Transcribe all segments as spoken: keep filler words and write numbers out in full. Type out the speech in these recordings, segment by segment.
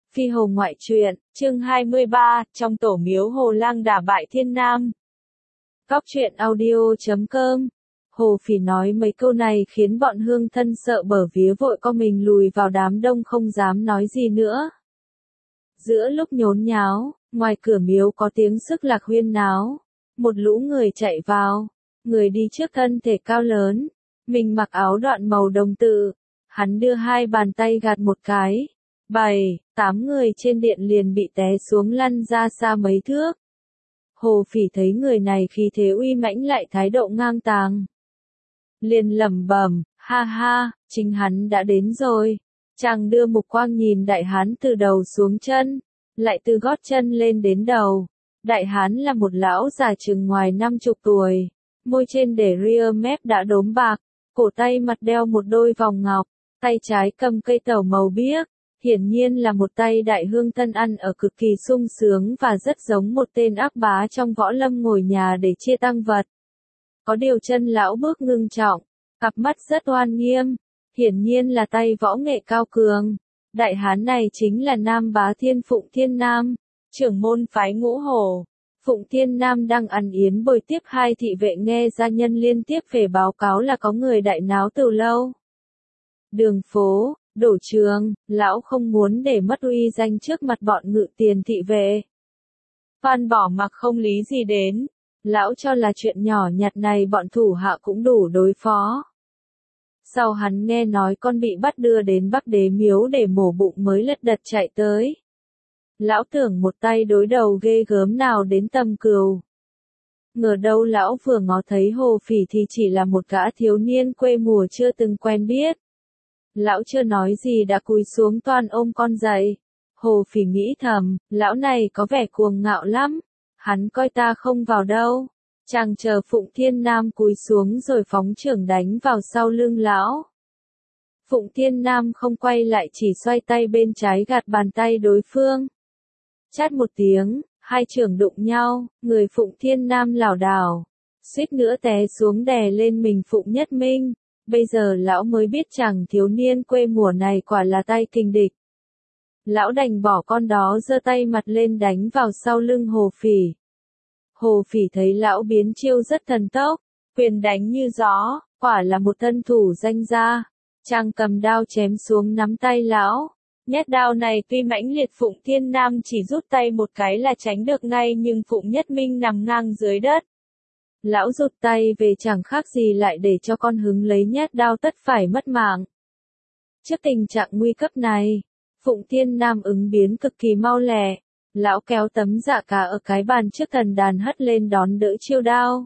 Phi Hồ ngoại truyện, chương hai mươi ba, trong tổ miếu Hồ Lang đả bại Thiên Nam. Góc truyện audio chấm com. Hồ Phỉ nói mấy câu này khiến bọn hương thân sợ bở vía vội co mình lùi vào đám đông không dám nói gì nữa. Giữa lúc nhốn nháo, ngoài cửa miếu có tiếng sức lạc huyên náo. Một lũ người chạy vào. Người đi trước thân thể cao lớn. Mình mặc áo đoạn màu đồng tự. Hắn đưa hai bàn tay gạt một cái. Bảy, tám người trên điện liền bị té xuống lăn ra xa mấy thước. Hồ Phỉ thấy người này khí thế uy mãnh lại thái độ ngang tàng. Liền lẩm bẩm, ha ha, chính hắn đã đến rồi. Chàng đưa mục quang nhìn đại hán từ đầu xuống chân, lại từ gót chân lên đến đầu. Đại hán là một lão già chừng ngoài năm chục tuổi, môi trên để ria mép đã đốm bạc, cổ tay mặt đeo một đôi vòng ngọc, tay trái cầm cây tẩu màu biếc. Hiển nhiên là một tay đại hương thân ăn ở cực kỳ sung sướng và rất giống một tên ác bá trong võ lâm ngồi nhà để chia tang vật. Có điều chân lão bước ngưng trọng, cặp mắt rất oan nghiêm, hiển nhiên là tay võ nghệ cao cường. Đại hán này chính là Nam Bá Thiên Phụng Thiên Nam, trưởng môn phái Ngũ Hổ. Phụng Thiên Nam đang ăn yến bồi tiếp hai thị vệ nghe gia nhân liên tiếp về báo cáo là có người đại náo từ lâu. Đường phố, đổ trường, lão không muốn để mất uy danh trước mặt bọn ngự tiền thị vệ. Phan Bỏ Mặc không lý gì đến, lão cho là chuyện nhỏ nhặt này bọn thủ hạ cũng đủ đối phó. Sau hắn nghe nói con bị bắt đưa đến Bắc Đế miếu để mổ bụng mới lật đật chạy tới. Lão tưởng một tay đối đầu ghê gớm nào đến tầm cừu. Ngờ đâu lão vừa ngó thấy Hồ Phỉ thì chỉ là một gã thiếu niên quê mùa chưa từng quen biết. Lão chưa nói gì đã cúi xuống toan ôm con dậy. Hồ Phỉ nghĩ thầm, lão này có vẻ cuồng ngạo lắm. Hắn coi ta không vào đâu. Chàng chờ Phụng Thiên Nam cúi xuống rồi phóng chưởng đánh vào sau lưng lão. Phụng Thiên Nam không quay lại chỉ xoay tay bên trái gạt bàn tay đối phương. Chát một tiếng, hai chưởng đụng nhau, người Phụng Thiên Nam lảo đảo, suýt nữa té xuống đè lên mình Phụng Nhất Minh. Bây giờ lão mới biết chàng thiếu niên quê mùa này quả là tay kình địch. Lão đành bỏ con đó giơ tay mặt lên đánh vào sau lưng Hồ Phỉ. Hồ Phỉ thấy lão biến chiêu rất thần tốc, quyền đánh như gió, quả là một thân thủ danh gia. Chàng cầm đao chém xuống nắm tay lão. Nhát đao này tuy mãnh liệt Phụng Thiên Nam chỉ rút tay một cái là tránh được ngay nhưng Phụng Nhất Minh nằm ngang dưới đất. Lão rụt tay về chẳng khác gì lại để cho con hứng lấy nhát đao tất phải mất mạng. Trước tình trạng nguy cấp này, Phụng Thiên Nam ứng biến cực kỳ mau lẹ. Lão kéo tấm dạ cá ở cái bàn trước thần đàn hất lên đón đỡ chiêu đao.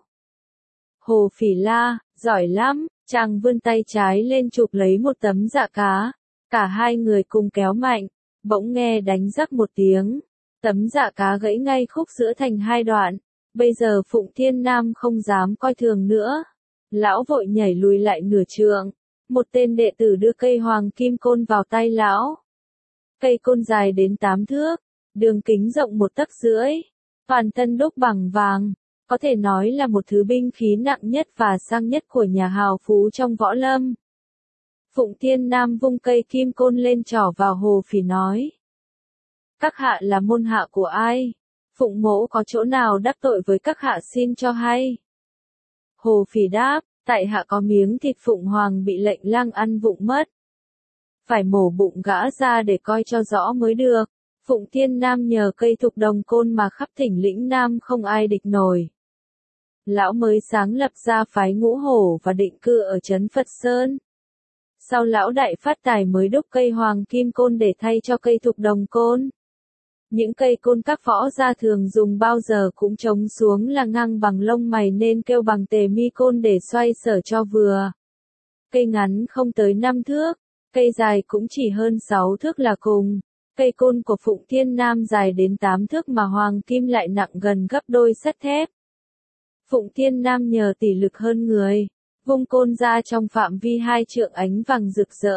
Hồ Phỉ la, giỏi lắm, chàng vươn tay trái lên chụp lấy một tấm dạ cá. Cả hai người cùng kéo mạnh, bỗng nghe đánh rắc một tiếng. Tấm dạ cá gãy ngay khúc giữa thành hai đoạn. Bây giờ Phụng Thiên Nam không dám coi thường nữa. Lão vội nhảy lùi lại nửa trượng. Một tên đệ tử đưa cây hoàng kim côn vào tay lão. Cây côn dài đến tám thước, đường kính rộng một tấc rưỡi, toàn thân đúc bằng vàng, có thể nói là một thứ binh khí nặng nhất và sang nhất của nhà hào phú trong võ lâm. Phụng Thiên Nam vung cây kim côn lên trỏ vào Hồ Phỉ nói. Các hạ là môn hạ của ai? Phụng mỗ có chỗ nào đắc tội với các hạ xin cho hay. Hồ Phỉ đáp, tại hạ có miếng thịt Phụng Hoàng bị lệnh lang ăn vụng mất. Phải mổ bụng gã ra để coi cho rõ mới được. Phụng Thiên Nam nhờ cây thục đồng côn mà khắp thỉnh lĩnh Nam không ai địch nổi. Lão mới sáng lập ra phái Ngũ Hổ và định cư ở trấn Phật Sơn. Sau lão đại phát tài mới đúc cây hoàng kim côn để thay cho cây thục đồng côn. Những cây côn các võ gia thường dùng bao giờ cũng trống xuống là ngang bằng lông mày nên kêu bằng tề mi côn để xoay sở cho vừa. Cây ngắn không tới năm thước, cây dài cũng chỉ hơn sáu thước là cùng. Cây côn của Phụng Thiên Nam dài đến tám thước mà hoàng kim lại nặng gần gấp đôi sắt thép. Phụng Thiên Nam nhờ tỷ lực hơn người, vung côn ra trong phạm vi hai trượng ánh vàng rực rỡ.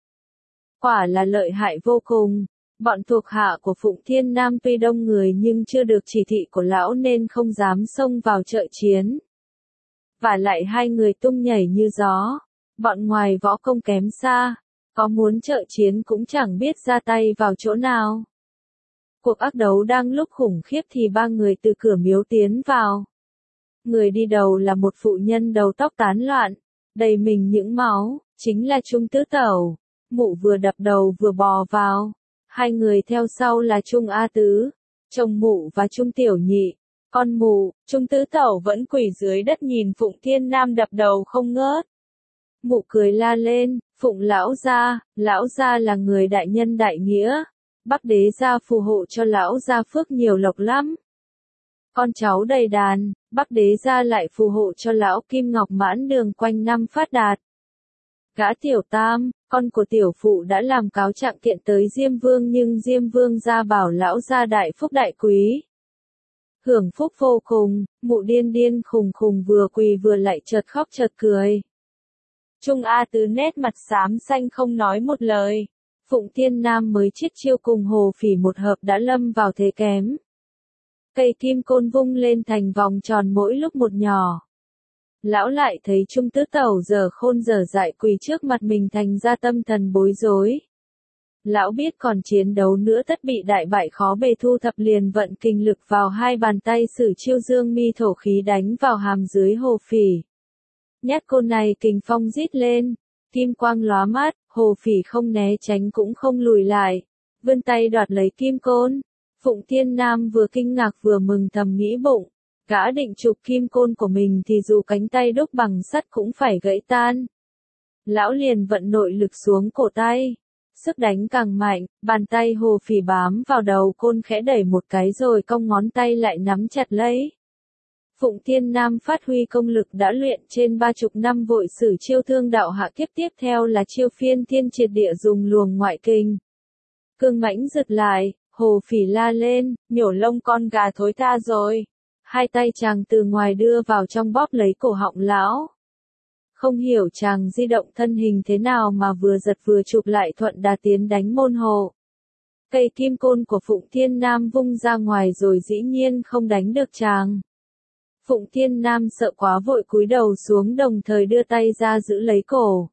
Quả là lợi hại vô cùng. Bọn thuộc hạ của Phụng Thiên Nam tuy đông người nhưng chưa được chỉ thị của lão nên không dám xông vào trợ chiến. Và lại hai người tung nhảy như gió, bọn ngoài võ công kém xa, có muốn trợ chiến cũng chẳng biết ra tay vào chỗ nào. Cuộc ác đấu đang lúc khủng khiếp thì ba người từ cửa miếu tiến vào. Người đi đầu là một phụ nhân đầu tóc tán loạn, đầy mình những máu, chính là Trung Tứ Tẩu. Mụ vừa đập đầu vừa bò vào. Hai người theo sau là Trung A Tứ, chồng mụ và Trung Tiểu Nhị. Con mụ, Trung Tứ Tẩu vẫn quỳ dưới đất nhìn Phụng Thiên Nam đập đầu không ngớt. Mụ cười la lên, Phụng lão gia, lão gia là người đại nhân đại nghĩa. Bắc đế gia phù hộ cho lão gia phước nhiều lộc lắm. Con cháu đầy đàn, Bắc đế gia lại phù hộ cho lão Kim Ngọc mãn đường quanh năm phát đạt. Gã Tiểu Tam, con của tiểu phụ đã làm cáo trạng kiện tới Diêm Vương nhưng Diêm Vương gia bảo lão gia đại phúc đại quý. Hưởng phúc vô cùng, mụ điên điên khùng khùng vừa quỳ vừa lại chợt khóc chợt cười. Trung A Tứ nét mặt xám xanh không nói một lời. Phụng Thiên Nam mới chiết chiêu cùng Hồ Phỉ một hợp đã lâm vào thế kém. Cây kim côn vung lên thành vòng tròn mỗi lúc một nhỏ. Lão lại thấy Trung Tứ Tẩu giờ khôn giờ dại quỳ trước mặt mình thành ra tâm thần bối rối. Lão biết còn chiến đấu nữa tất bị đại bại khó bề thu thập liền vận kinh lực vào hai bàn tay sử chiêu dương mi thổ khí đánh vào hàm dưới Hồ Phỉ. Nhát côn này kình phong rít lên, kim quang lóa mắt, Hồ Phỉ không né tránh cũng không lùi lại, vươn tay đoạt lấy kim côn. Phụng Thiên Nam vừa kinh ngạc vừa mừng thầm nghĩ bụng, gã định chụp kim côn của mình thì dù cánh tay đúc bằng sắt cũng phải gãy tan. Lão liền vận nội lực xuống cổ tay, sức đánh càng mạnh, bàn tay Hồ Phỉ bám vào đầu côn khẽ đẩy một cái rồi cong ngón tay lại nắm chặt lấy. Phụng Thiên Nam phát huy công lực đã luyện trên ba chục năm vội sử chiêu thương đạo hạ kiếp tiếp theo là chiêu phiên thiên triệt địa dùng luồng ngoại kình. Cương mãnh giật lại, Hồ Phỉ la lên, nhổ lông con gà thối tha rồi. Hai tay chàng từ ngoài đưa vào trong bóp lấy cổ họng lão. Không hiểu chàng di động thân hình thế nào mà vừa giật vừa chụp lại thuận đà tiến đánh môn hộ. Cây kim côn của Phụng Thiên Nam vung ra ngoài rồi dĩ nhiên không đánh được chàng. Phụng Thiên Nam sợ quá vội cúi đầu xuống đồng thời đưa tay ra giữ lấy cổ.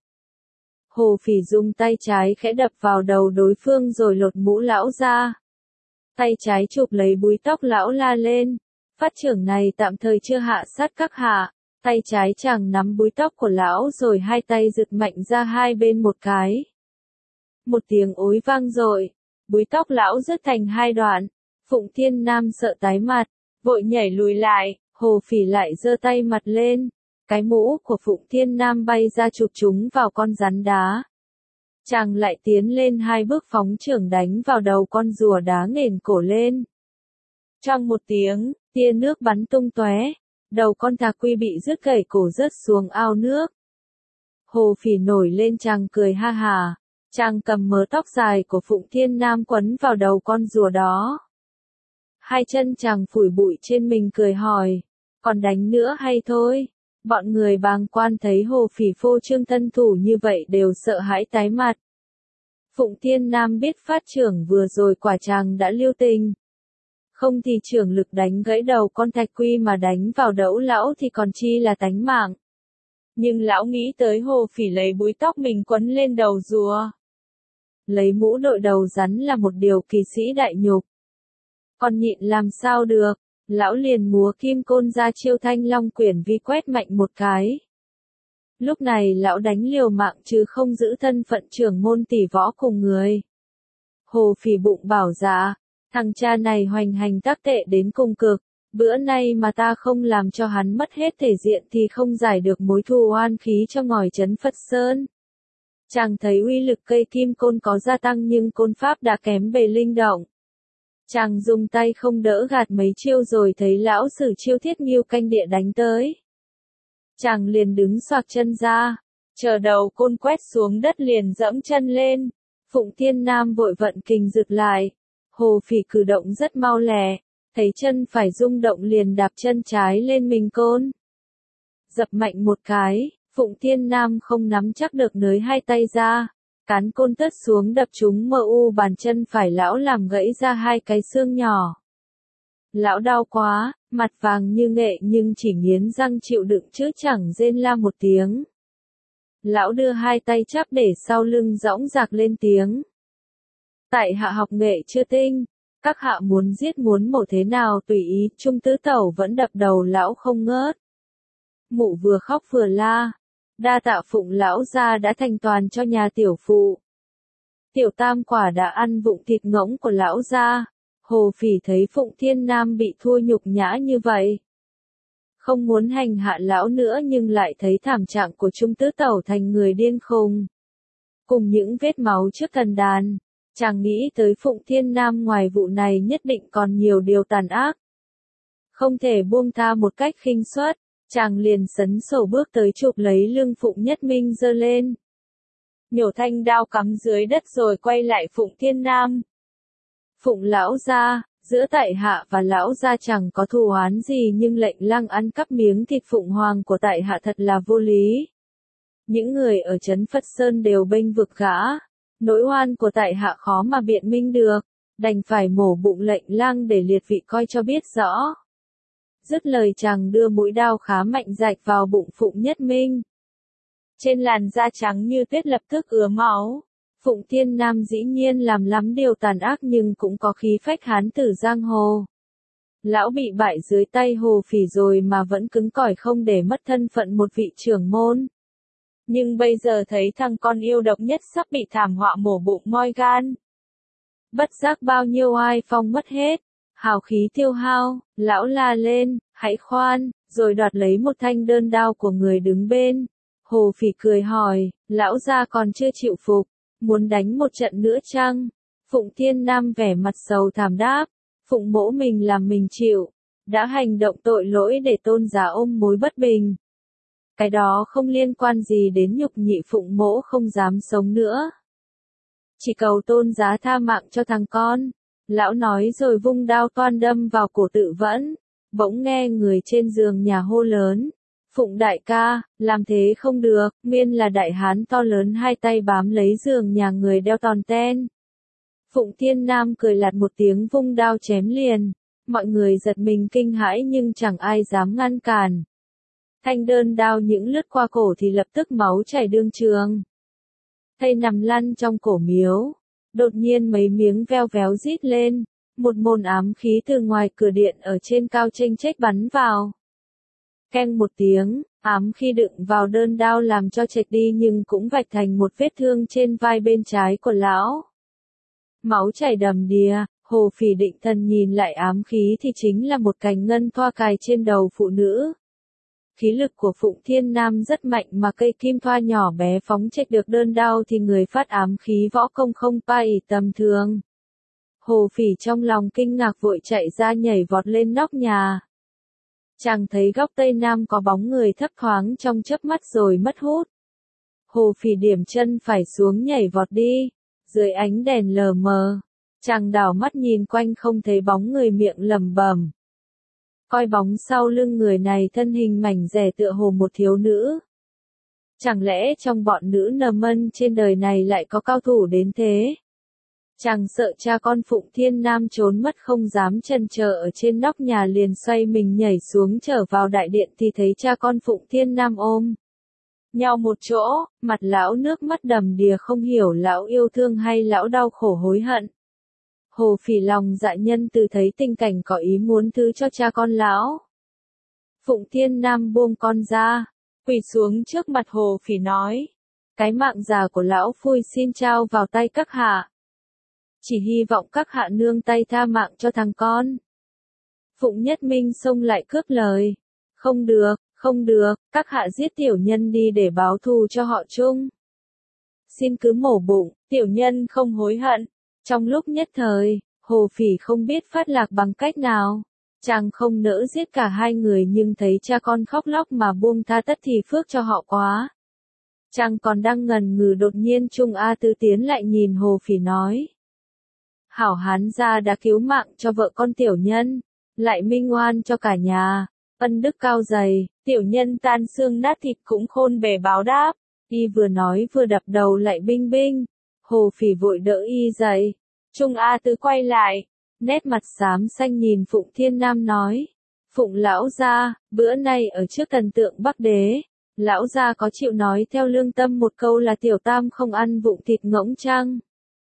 Hồ Phỉ dùng tay trái khẽ đập vào đầu đối phương rồi lột mũ lão ra. Tay trái chụp lấy búi tóc lão la lên. Phát trưởng này tạm thời chưa hạ sát các hạ. Tay trái chàng nắm búi tóc của lão rồi hai tay giật mạnh ra hai bên một cái. Một tiếng ối vang dội, búi tóc lão rớt thành hai đoạn. Phụng Thiên Nam sợ tái mặt, vội nhảy lùi lại, Hồ Phỉ lại giơ tay mặt lên. Cái mũ của Phụng Thiên Nam bay ra chụp chúng vào con rắn đá. Chàng lại tiến lên hai bước phóng chưởng đánh vào đầu con rùa đá nghển cổ lên. Trong một tiếng, tia nước bắn tung tóe, đầu con thạc quy bị rứt gãy cổ rớt xuống ao nước. Hồ Phỉ nổi lên chàng cười ha hà, chàng cầm mớ tóc dài của Phụng Thiên Nam quấn vào đầu con rùa đó. Hai chân chàng phủi bụi trên mình cười hỏi, còn đánh nữa hay thôi? Bọn người bàng quan thấy Hồ Phỉ phô trương thân thủ như vậy đều sợ hãi tái mặt. Phụng Thiên Nam biết phát trưởng vừa rồi quả chàng đã lưu tình. Không thì trưởng lực đánh gãy đầu con thạch quy mà đánh vào đẫu lão thì còn chi là tánh mạng. Nhưng lão nghĩ tới Hồ Phỉ lấy búi tóc mình quấn lên đầu rùa. Lấy mũ đội đầu rắn là một điều kỳ sĩ đại nhục. Còn nhịn làm sao được, lão liền múa kim côn ra chiêu Thanh Long Quyển Vi quét mạnh một cái. Lúc này lão đánh liều mạng chứ không giữ thân phận trưởng môn tỷ võ cùng người. Hồ Phỉ bụng bảo dạ, thằng cha này hoành hành tác tệ đến cùng cực, bữa nay mà ta không làm cho hắn mất hết thể diện thì không giải được mối thù oan khí cho ngòi trấn Phật Sơn. Chàng thấy uy lực cây kim côn có gia tăng nhưng côn pháp đã kém bề linh động. Chàng dùng tay không đỡ gạt mấy chiêu rồi thấy lão sử chiêu Thiết Nghiêu canh địa đánh tới. Chàng liền đứng xoạc chân ra, chờ đầu côn quét xuống đất liền dẫm chân lên. Phụng Thiên Nam vội vận kình giựt lại. Hồ Phỉ cử động rất mau lẹ, thấy chân phải rung động liền đạp chân trái lên mình côn. Dập mạnh một cái, Phụng Thiên Nam không nắm chắc được nới hai tay ra. Cán côn tớt xuống đập trúng mờ u bàn chân phải lão làm gãy ra hai cái xương nhỏ. Lão đau quá, mặt vàng như nghệ nhưng chỉ nghiến răng chịu đựng chứ chẳng rên la một tiếng. Lão đưa hai tay chắp để sau lưng dõng dạc lên tiếng. Tại hạ học nghệ chưa tinh, Các hạ muốn giết muốn mổ thế nào tùy ý, Trung tứ tẩu vẫn đập đầu lão không ngớt. Mụ vừa khóc vừa la, đa tạ Phụng lão gia đã thành toàn cho nhà tiểu phụ. Tiểu tam quả đã ăn vụng thịt ngỗng của lão gia. Hồ Phỉ thấy Phụng Thiên Nam bị thua nhục nhã như vậy, không muốn hành hạ lão nữa nhưng lại thấy thảm trạng của Trung tứ tẩu thành người điên khùng, cùng những vết máu trước thần đàn. Chàng nghĩ tới Phụng Thiên Nam ngoài vụ này nhất định còn nhiều điều tàn ác, không thể buông tha một cách khinh suất. Chàng liền sấn sổ bước tới chụp lấy lưng Phụng Nhất Minh giơ lên, nhổ thanh đao cắm dưới đất rồi quay lại Phụng Thiên Nam. Phụng lão gia, giữa tại hạ và lão gia chẳng có thù oán gì nhưng lệnh lăng ăn cắp miếng thịt Phụng Hoàng của tại hạ thật là vô lý. Những người ở trấn Phật Sơn đều bênh vực gã, nỗi oan của tại hạ khó mà biện minh được, đành phải mổ bụng lệnh lăng để liệt vị coi cho biết rõ. Dứt lời chàng đưa mũi đao khá mạnh rạch vào bụng Phụng Nhất Minh. Trên làn da trắng như tuyết lập tức ứa máu. Phụng Thiên Nam dĩ nhiên làm lắm điều tàn ác nhưng cũng có khí phách hán tử giang hồ. Lão bị bại dưới tay Hồ Phỉ rồi mà vẫn cứng cỏi không để mất thân phận một vị trưởng môn. Nhưng bây giờ thấy thằng con yêu độc nhất sắp bị thảm họa mổ bụng moi gan. Bất giác bao nhiêu oai phong mất hết, hào khí tiêu hao, lão la lên, hãy khoan, rồi đoạt lấy một thanh đơn đao của người đứng bên. Hồ Phỉ cười hỏi, lão gia còn chưa chịu phục, muốn đánh một trận nữa chăng? Phụng Thiên Nam vẻ mặt sầu thảm đáp, Phụng mỗ mình làm mình chịu, đã hành động tội lỗi để tôn giá ôm mối bất bình. Cái đó không liên quan gì đến nhục nhị Phụng mỗ không dám sống nữa. Chỉ cầu tôn giá tha mạng cho thằng con. Lão nói rồi vung đao toan đâm vào cổ Tự Vẫn, bỗng nghe người trên giường nhà hô lớn. Phụng đại ca, làm thế không được, nguyên là đại hán to lớn hai tay bám lấy giường nhà người đeo tòn ten. Phụng Thiên Nam cười lạt một tiếng vung đao chém liền, mọi người giật mình kinh hãi nhưng chẳng ai dám ngăn cản. Thanh đơn đao những lướt qua cổ thì lập tức máu chảy đương trường. Thây nằm lăn trong cổ miếu, đột nhiên mấy miếng veo véo rít lên, một môn ám khí từ ngoài cửa điện ở trên cao chênh chếch bắn vào. Keng một tiếng, ám khi đựng vào đơn đao làm cho chệch đi nhưng cũng vạch thành một vết thương trên vai bên trái của lão. Máu chảy đầm đìa, Hồ Phỉ định thần nhìn lại ám khí thì chính là một cành ngân thoa cài trên đầu phụ nữ. Khí lực của Phụng Thiên Nam rất mạnh mà cây kim thoa nhỏ bé phóng chệch được đơn đao thì người phát ám khí võ công không phải tầm thường. Hồ Phỉ trong lòng kinh ngạc vội chạy ra nhảy vọt lên nóc nhà. Chàng thấy góc tây nam có bóng người thấp thoáng trong chớp mắt rồi mất hút. Hồ Phỉ điểm chân phải xuống nhảy vọt đi, dưới ánh đèn lờ mờ. Chàng đảo mắt nhìn quanh không thấy bóng người miệng lẩm bẩm. Coi bóng sau lưng người này thân hình mảnh dẻ tựa hồ một thiếu nữ. Chẳng lẽ trong bọn nữ nờ mân trên đời này lại có cao thủ đến thế? Chàng sợ cha con Phụng Thiên Nam trốn mất không dám chần chờ ở trên nóc nhà liền xoay mình nhảy xuống trở vào đại điện thì thấy cha con Phụng Thiên Nam ôm nhau một chỗ, mặt lão nước mắt đầm đìa không hiểu lão yêu thương hay lão đau khổ hối hận. Hồ Phỉ lòng dạ nhân từ thấy tình cảnh có ý muốn thứ cho cha con lão. Phụng Thiên Nam buông con ra, quỳ xuống trước mặt Hồ Phỉ nói, cái mạng già của lão phui xin trao vào tay các hạ. Chỉ hy vọng các hạ nương tay tha mạng cho thằng con. Phụng Nhất Minh xông lại cướp lời. Không được, không được, các hạ giết tiểu nhân đi để báo thù cho họ chung. Xin cứ mổ bụng, tiểu nhân không hối hận. Trong lúc nhất thời, Hồ Phỉ không biết phát lạc bằng cách nào. Chàng không nỡ giết cả hai người nhưng thấy cha con khóc lóc mà buông tha tất thì phước cho họ quá. Chàng còn đang ngần ngừ đột nhiên Trung A Tư tiến lại nhìn Hồ Phỉ nói. Hảo hán gia đã cứu mạng cho vợ con tiểu nhân, lại minh oan cho cả nhà, ân đức cao dày, tiểu nhân tan xương nát thịt cũng khôn bề báo đáp. Y vừa nói vừa đập đầu lại binh binh. Hồ Phỉ vội đỡ y dậy. Trung A Tư quay lại, nét mặt xám xanh nhìn Phụng Thiên Nam nói. Phụng lão gia, bữa nay ở trước thần tượng Bắc Đế, lão gia có chịu nói theo lương tâm một câu là tiểu tam không ăn vụng thịt ngỗng chăng?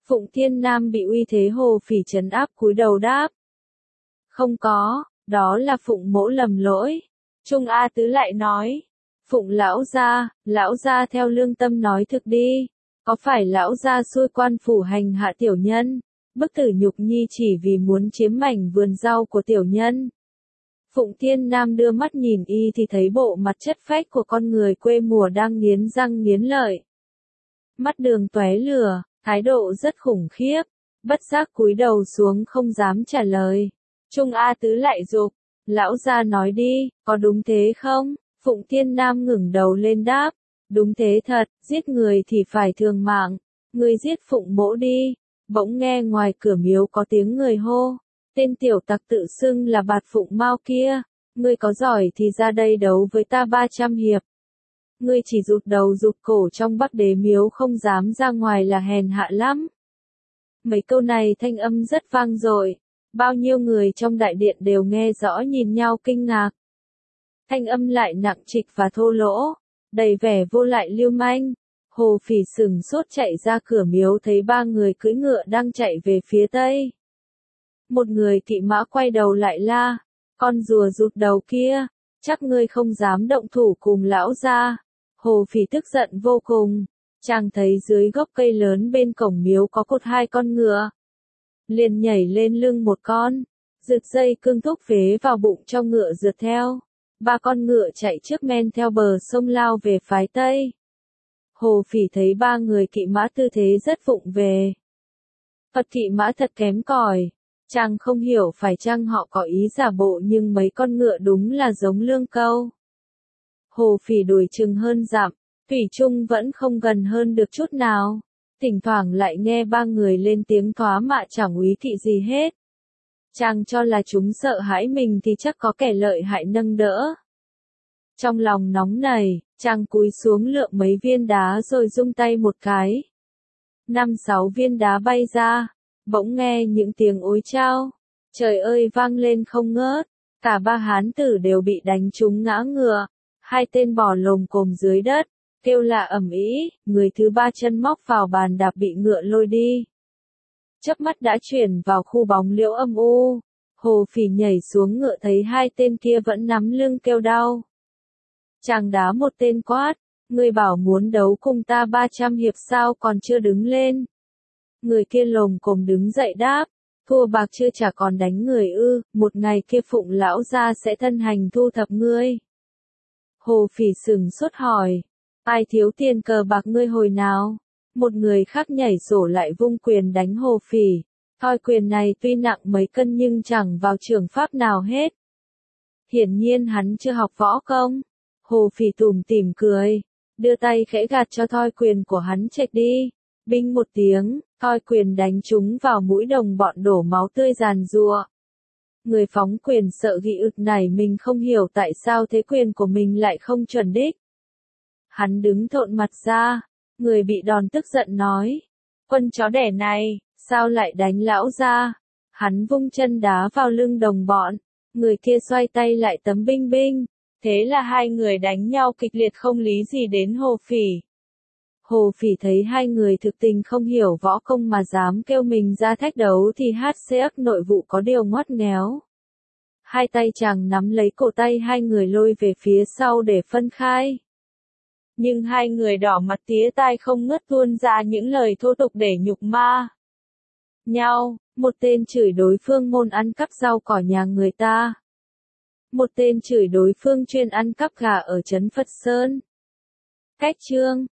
Phụng Thiên Nam bị uy thế Hồ Phỉ trấn áp cúi đầu đáp. Không có, đó là Phụng mỗ lầm lỗi. Trung A Tứ lại nói. Phụng lão gia, lão gia theo lương tâm nói thực đi. Có phải lão gia xui quan phủ hành hạ tiểu nhân? Bức tử nhục nhi chỉ vì muốn chiếm mảnh vườn rau của tiểu nhân. Phụng Thiên Nam đưa mắt nhìn y thì thấy bộ mặt chất phách của con người quê mùa đang nghiến răng nghiến lợi. Mắt đường tóe lửa, thái độ rất khủng khiếp, bất giác cúi đầu xuống không dám trả lời. Trung A Tứ lại giục, lão gia nói đi, có đúng thế không? Phụng Thiên Nam ngẩng đầu lên đáp, đúng thế thật, giết người thì phải thường mạng, ngươi giết Phụng mỗ đi. Bỗng nghe ngoài cửa miếu có tiếng người hô, tên tiểu tặc tự xưng là Bạt Phụng Mao kia, ngươi có giỏi thì ra đây đấu với ta ba trăm hiệp. Ngươi chỉ rụt đầu rụt cổ trong Bắc Đế miếu không dám ra ngoài là hèn hạ lắm. Mấy câu này thanh âm rất vang dội, bao nhiêu người trong đại điện đều nghe rõ nhìn nhau kinh ngạc. Thanh âm lại nặng trịch và thô lỗ, đầy vẻ vô lại lưu manh. Hồ Phỉ sừng sốt chạy ra cửa miếu thấy ba người cưỡi ngựa đang chạy về phía tây. Một người kỵ mã quay đầu lại la, con rùa rụt đầu kia, chắc ngươi không dám động thủ cùng lão gia. Hồ Phỉ tức giận vô cùng, chàng thấy dưới gốc cây lớn bên cổng miếu có cột hai con ngựa. Liền nhảy lên lưng một con, giật dây cương thúc phế vào bụng cho ngựa rượt theo. Ba con ngựa chạy trước men theo bờ sông lao về phái tây. Hồ Phỉ thấy ba người kỵ mã tư thế rất vụng về. Phật kỵ mã thật kém cỏi, chàng không hiểu phải chăng họ có ý giả bộ nhưng mấy con ngựa đúng là giống lương câu. Hồ Phỉ đuổi chừng hơn dặm, thủy chung vẫn không gần hơn được chút nào. Thỉnh thoảng lại nghe ba người lên tiếng thoá mạ chẳng úy kỵ gì hết. Chàng cho là chúng sợ hãi mình thì chắc có kẻ lợi hại nâng đỡ. Trong lòng nóng nảy, chàng cúi xuống lượm mấy viên đá rồi rung tay một cái. Năm sáu viên đá bay ra, bỗng nghe những tiếng ối chao. Trời ơi vang lên không ngớt, cả ba hán tử đều bị đánh trúng ngã ngựa. Hai tên bò lồm cồm dưới đất, kêu lạ ầm ĩ, người thứ ba chân móc vào bàn đạp bị ngựa lôi đi. Chớp mắt đã chuyển vào khu bóng liễu âm u. Hồ Phỉ nhảy xuống ngựa thấy hai tên kia vẫn nắm lưng kêu đau. Chàng đá một tên quát, người bảo muốn đấu cùng ta ba trăm hiệp sao còn chưa đứng lên. Người kia lồm cồm đứng dậy đáp, thua bạc chưa trả còn đánh người ư, một ngày kia Phụng lão gia sẽ thân hành thu thập ngươi. Hồ Phỉ sừng sốt hỏi, ai thiếu tiền cờ bạc ngươi hồi nào? Một người khác nhảy sổ lại vung quyền đánh Hồ Phỉ. Thoi quyền này tuy nặng mấy cân nhưng chẳng vào trường pháp nào hết. Hiển nhiên hắn chưa học võ công. Hồ Phỉ tủm tỉm cười, đưa tay khẽ gạt cho thoi quyền của hắn chệch đi. Binh một tiếng, thoi quyền đánh trúng vào mũi đồng bọn đổ máu tươi giàn giụa. Người phóng quyền sợ gị ực nảy mình không hiểu tại sao thế quyền của mình lại không chuẩn đích. Hắn đứng thộn mặt ra, người bị đòn tức giận nói, quân chó đẻ này, sao lại đánh lão gia? Hắn vung chân đá vào lưng đồng bọn, người kia xoay tay lại tấm binh binh. Thế là hai người đánh nhau kịch liệt không lý gì đến Hồ Phỉ. Hồ Phỉ thấy hai người thực tình không hiểu võ công mà dám kêu mình ra thách đấu thì hát xê nội vụ có điều ngoắt nghéo. Hai tay chàng nắm lấy cổ tay hai người lôi về phía sau để phân khai. Nhưng hai người đỏ mặt tía tai không ngớt tuôn ra những lời thô tục để nhục ma nhau, một tên chửi đối phương môn ăn cắp rau cỏ nhà người ta. Một tên chửi đối phương chuyên ăn cắp gà ở trấn Phật Sơn. Cách chương